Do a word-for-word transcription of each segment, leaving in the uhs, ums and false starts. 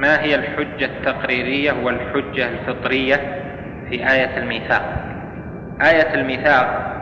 ما هي الحجة التقريرية والحجة الفطرية في آية الميثاق؟ آية الميثاق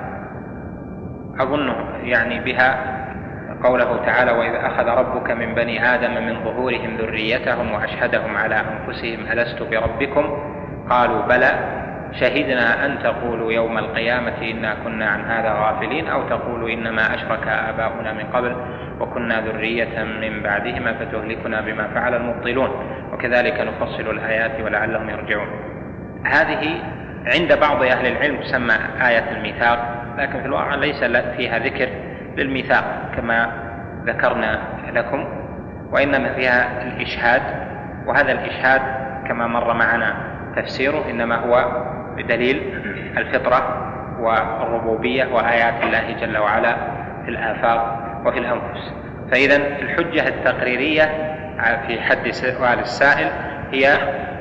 أظن يعني بها قوله تعالى: وإذ أخذ ربك من بني آدم من ظهورهم ذريتهم وأشهدهم على أنفسهم ألست بربكم قالوا بلى شهدنا أن تقولوا يوم القيامة إنا كنا عن هذا غافلين أو تقولوا إنما أشرك آباؤنا من قبل وكنا ذرية من بعدهما فتهلكنا بما فعل المبطلون وكذلك نفصل الآيات ولعلهم يرجعون. هذه عند بعض أهل العلم تسمى آية الميثاق، لكن في الواقع ليس فيها ذكر للميثاق كما ذكرنا لكم، وإنما فيها الإشهاد، وهذا الإشهاد كما مر معنا تفسيره إنما هو بدليل الفطرة والربوبية وآيات الله جل وعلا في الآفاق وفي الأنفس. فإذا الحجة التقريرية في حد سؤال السائل هي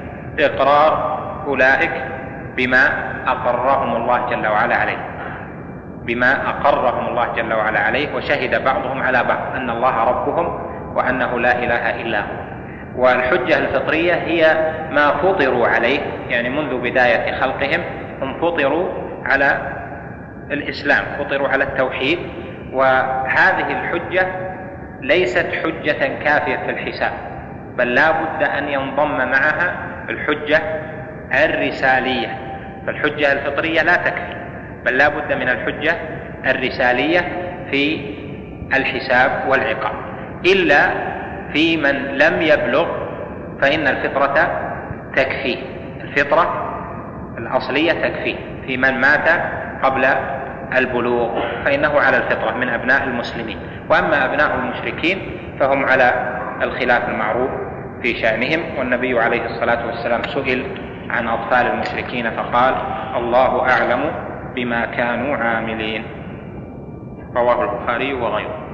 إقرار أولئك بما أقرهم الله جل وعلا عليه، بما أقرهم الله جل وعلا عليه وشهد بعضهم على بعض أن الله ربهم وأنه لا إله إلا هو. والحجة الفطرية هي ما فطروا عليه، يعني منذ بداية خلقهم هم فطروا على الإسلام، فطروا على التوحيد، وهذه الحجة ليست حجة كافية في الحساب، بل لا بد أن ينضم معها الحجة الرسالية. فالحجة الفطرية لا تكفي، بل لا بد من الحجة الرسالية في الحساب والعقاب، إلا في من لم يبلغ فإن الفطرة تكفيه، الفطرة الأصلية تكفيه. في من مات قبل البلوغ فإنه على الفطرة من أبناء المسلمين، وأما أبناء المشركين فهم على الخلاف المعروف في شأنهم. والنبي عليه الصلاة والسلام سئل عن أطفال المشركين فقال: الله أعلم بما كانوا عاملين. رواه البخاري وغيره.